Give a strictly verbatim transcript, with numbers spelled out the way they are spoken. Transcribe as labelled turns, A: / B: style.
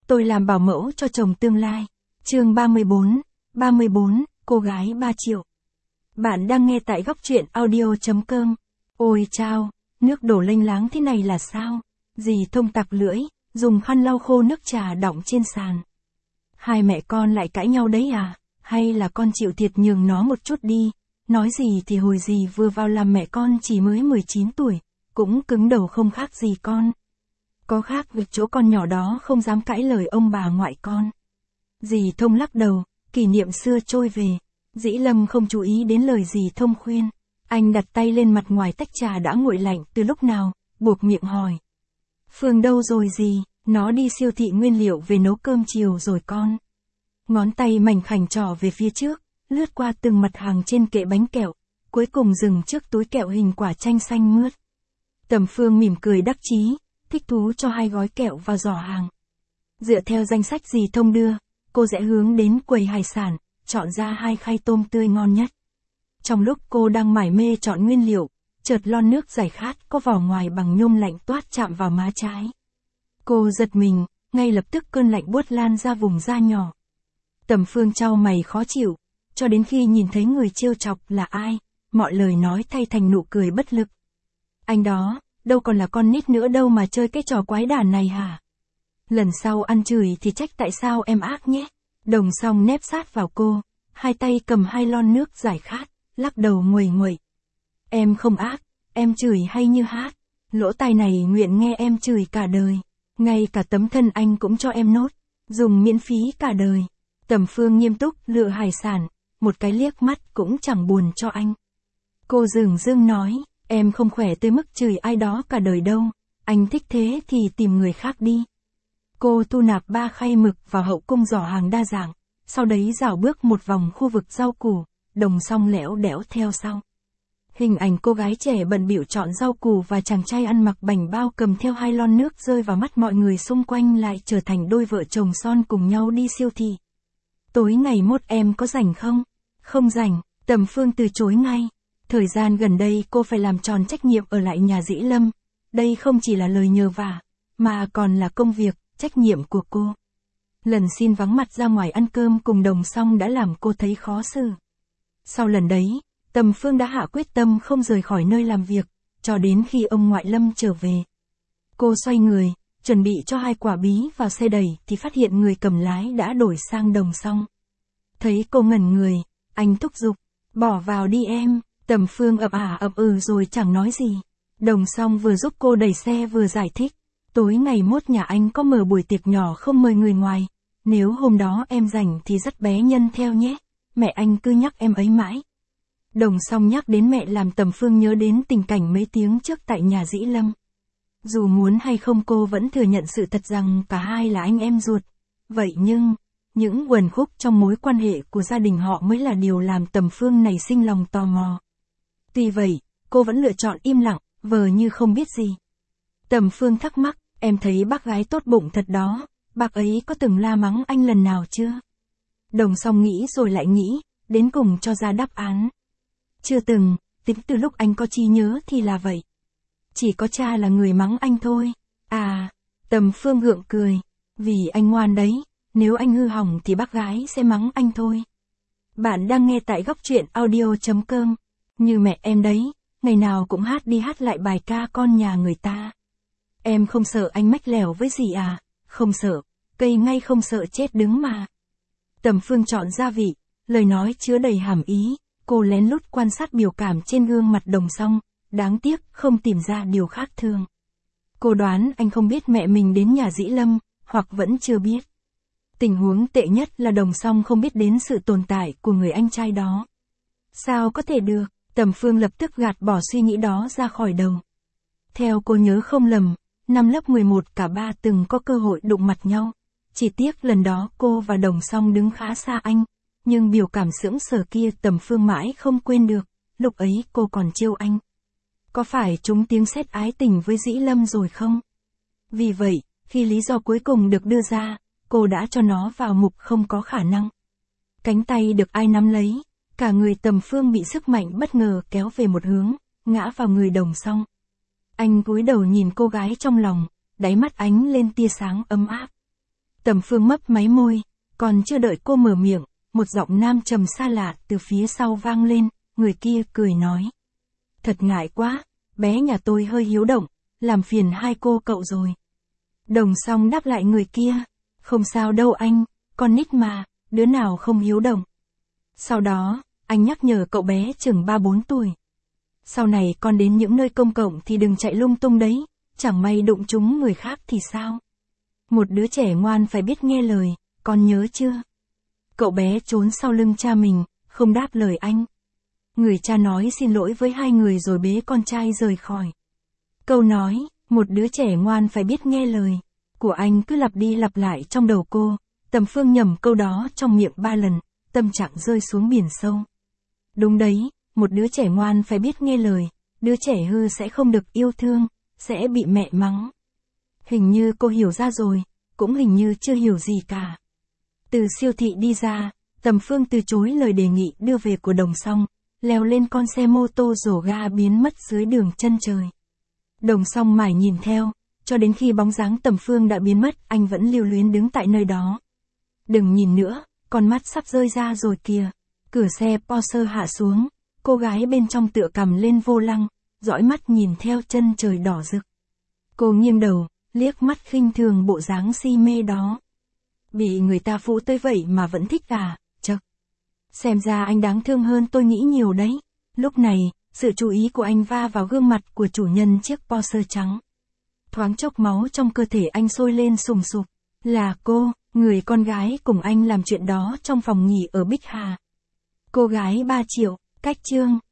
A: Tôi làm bảo mẫu cho chồng tương lai. Chương ba mươi bốn, ba mươi bốn, cô gái ba triệu. Bạn đang nghe tại góc truyện audio chấm com. Ôi chao, nước đổ lênh láng thế này là sao? Dì Thông tặc lưỡi, dùng khăn lau khô nước trà đọng trên sàn. Hai mẹ con lại cãi nhau đấy à? Hay là con chịu thiệt nhường nó một chút đi? Nói gì thì hồi dì vừa vào làm mẹ con chỉ mới mười chín tuổi, cũng cứng đầu không khác gì con. Có khác việc chỗ con nhỏ đó không dám cãi lời ông bà ngoại con. Dì Thông lắc đầu, kỷ niệm xưa trôi về. Dĩ Lâm không chú ý đến lời dì Thông khuyên. Anh đặt tay lên mặt ngoài tách trà đã nguội lạnh từ lúc nào, buộc miệng hỏi. Phương đâu rồi dì? Nó đi siêu thị nguyên liệu về nấu cơm chiều rồi con. Ngón tay mảnh khảnh trỏ về phía trước, lướt qua từng mặt hàng trên kệ bánh kẹo, cuối cùng dừng trước túi kẹo hình quả chanh xanh mướt. Tầm Phương mỉm cười đắc chí, thích thú cho hai gói kẹo vào giỏ hàng. Dựa theo danh sách dì Thông đưa, cô rẽ hướng đến quầy hải sản, chọn ra hai khay tôm tươi ngon nhất. Trong lúc cô đang mải mê chọn nguyên liệu, chợt lon nước giải khát có vỏ ngoài bằng nhôm lạnh toát chạm vào má trái. Cô giật mình, ngay lập tức cơn lạnh buốt lan ra vùng da nhỏ. Tầm Phương chau mày khó chịu, cho đến khi nhìn thấy người trêu chọc là ai, mọi lời nói thay thành nụ cười bất lực. Anh đó, đâu còn là con nít nữa đâu mà chơi cái trò quái đản này hả? Lần sau ăn chửi thì trách tại sao em ác nhé. Đồng Song nép sát vào cô, hai tay cầm hai lon nước giải khát, lắc đầu nguầy nguậy. Em không ác, em chửi hay như hát. Lỗ tai này nguyện nghe em chửi cả đời. Ngay cả tấm thân anh cũng cho em nốt, dùng miễn phí cả đời. Tầm Phương nghiêm túc lựa hải sản, một cái liếc mắt cũng chẳng buồn cho anh. Cô dửng dưng nói, em không khỏe tới mức chửi ai đó cả đời đâu, anh thích thế thì tìm người khác đi. Cô thu nạp ba khay mực vào hậu cung giỏ hàng đa dạng, sau đấy dạo bước một vòng khu vực rau củ, Đồng Song lẽo đẽo theo sau. Hình ảnh cô gái trẻ bận bịu chọn rau củ và chàng trai ăn mặc bảnh bao cầm theo hai lon nước rơi vào mắt mọi người xung quanh lại trở thành đôi vợ chồng son cùng nhau đi siêu thị. Tối ngày mốt em có rảnh không? Không rảnh, Tầm Phương từ chối ngay. Thời gian gần đây cô phải làm tròn trách nhiệm ở lại nhà Dĩ Lâm. Đây không chỉ là lời nhờ vả, mà còn là công việc, trách nhiệm của cô. Lần xin vắng mặt ra ngoài ăn cơm cùng Đồng Song đã làm cô thấy khó xử. Sau lần đấy, Tầm Phương đã hạ quyết tâm không rời khỏi nơi làm việc, cho đến khi ông ngoại Lâm trở về. Cô xoay người, chuẩn bị cho hai quả bí vào xe đẩy thì phát hiện người cầm lái đã đổi sang Đồng Song. Thấy cô ngẩn người, anh thúc giục, bỏ vào đi em. Tầm Phương ậm ả ậm ừ rồi chẳng nói gì. Đồng Song vừa giúp cô đẩy xe vừa giải thích, tối ngày mốt nhà anh có mở buổi tiệc nhỏ không mời người ngoài, nếu hôm đó em rảnh thì dắt bé Nhân theo nhé, mẹ anh cứ nhắc em ấy mãi. Đồng Song nhắc đến mẹ làm Tầm Phương nhớ đến tình cảnh mấy tiếng trước tại nhà Dĩ Lâm. Dù muốn hay không cô vẫn thừa nhận sự thật rằng cả hai là anh em ruột. Vậy nhưng, những uẩn khúc trong mối quan hệ của gia đình họ mới là điều làm Tầm Phương nảy sinh lòng tò mò. Tuy vậy, cô vẫn lựa chọn im lặng, vờ như không biết gì. Tầm Phương thắc mắc, em thấy bác gái tốt bụng thật đó, bác ấy có từng la mắng anh lần nào chưa? Đồng Song nghĩ rồi lại nghĩ, đến cùng cho ra đáp án. Chưa từng, tính từ lúc anh có trí nhớ thì là vậy. Chỉ có cha là người mắng anh thôi. À, Tầm Phương gượng cười, vì anh ngoan đấy, nếu anh hư hỏng thì bác gái sẽ mắng anh thôi. Bạn đang nghe tại góc truyện audio chấm com. Như mẹ em đấy, ngày nào cũng hát đi hát lại bài ca con nhà người ta. Em không sợ anh mách lẻo với gì à? Không sợ, cây ngay không sợ chết đứng mà. Tầm Phương chọn gia vị, lời nói chứa đầy hàm ý, cô lén lút quan sát biểu cảm trên gương mặt Đồng Song, đáng tiếc không tìm ra điều khác thường. Cô đoán anh không biết mẹ mình đến nhà Dĩ Lâm, hoặc vẫn chưa biết. Tình huống tệ nhất là Đồng Song không biết đến sự tồn tại của người anh trai đó. Sao có thể được? Tầm Phương lập tức gạt bỏ suy nghĩ đó ra khỏi đầu. Theo cô nhớ không lầm, năm lớp mười một cả ba từng có cơ hội đụng mặt nhau. Chỉ tiếc lần đó cô và Đồng Song đứng khá xa anh, nhưng biểu cảm sững sờ kia Tầm Phương mãi không quên được, lúc ấy cô còn trêu anh. Có phải trúng tiếng sét ái tình với Dĩ Lâm rồi không? Vì vậy, khi lý do cuối cùng được đưa ra, cô đã cho nó vào mục không có khả năng. Cánh tay được ai nắm lấy, cả người Tầm Phương bị sức mạnh bất ngờ kéo về một hướng, ngã vào người Đồng Song. Anh cúi đầu nhìn cô gái trong lòng, đáy mắt ánh lên tia sáng ấm áp. Tầm Phương mấp máy môi, còn chưa đợi cô mở miệng, một giọng nam trầm xa lạ từ phía sau vang lên, người kia cười nói. Thật ngại quá, bé nhà tôi hơi hiếu động, làm phiền hai cô cậu rồi. Đồng Song đáp lại người kia, không sao đâu anh, con nít mà, đứa nào không hiếu động. Sau đó, anh nhắc nhở cậu bé chừng ba bốn tuổi. Sau này con đến những nơi công cộng thì đừng chạy lung tung đấy, chẳng may đụng trúng người khác thì sao? Một đứa trẻ ngoan phải biết nghe lời, con nhớ chưa? Cậu bé trốn sau lưng cha mình, không đáp lời anh. Người cha nói xin lỗi với hai người rồi bế con trai rời khỏi. Câu nói, một đứa trẻ ngoan phải biết nghe lời, của anh cứ lặp đi lặp lại trong đầu cô. Tầm Phương nhẩm câu đó trong miệng ba lần, tâm trạng rơi xuống biển sâu. Đúng đấy, một đứa trẻ ngoan phải biết nghe lời, đứa trẻ hư sẽ không được yêu thương, sẽ bị mẹ mắng. Hình như cô hiểu ra rồi, cũng hình như chưa hiểu gì cả. Từ siêu thị đi ra, Tầm Phương từ chối lời đề nghị đưa về của Đồng Song, leo lên con xe mô tô rổ ga biến mất dưới đường chân trời. Đồng Song mải nhìn theo, cho đến khi bóng dáng Tầm Phương đã biến mất, anh vẫn lưu luyến đứng tại nơi đó. Đừng nhìn nữa, con mắt sắp rơi ra rồi kìa. Cửa xe Porsche hạ xuống, cô gái bên trong tựa cằm lên vô lăng, dõi mắt nhìn theo chân trời đỏ rực. Cô nghiêng đầu, liếc mắt khinh thường bộ dáng si mê đó. Bị người ta phụ tới vậy mà vẫn thích à, chậc. Xem ra anh đáng thương hơn tôi nghĩ nhiều đấy. Lúc này, sự chú ý của anh va vào gương mặt của chủ nhân chiếc Porsche trắng. Thoáng chốc máu trong cơ thể anh sôi lên sùng sục. Là cô, người con gái cùng anh làm chuyện đó trong phòng nghỉ ở Bích Hà. Cô gái ba triệu, cách chương.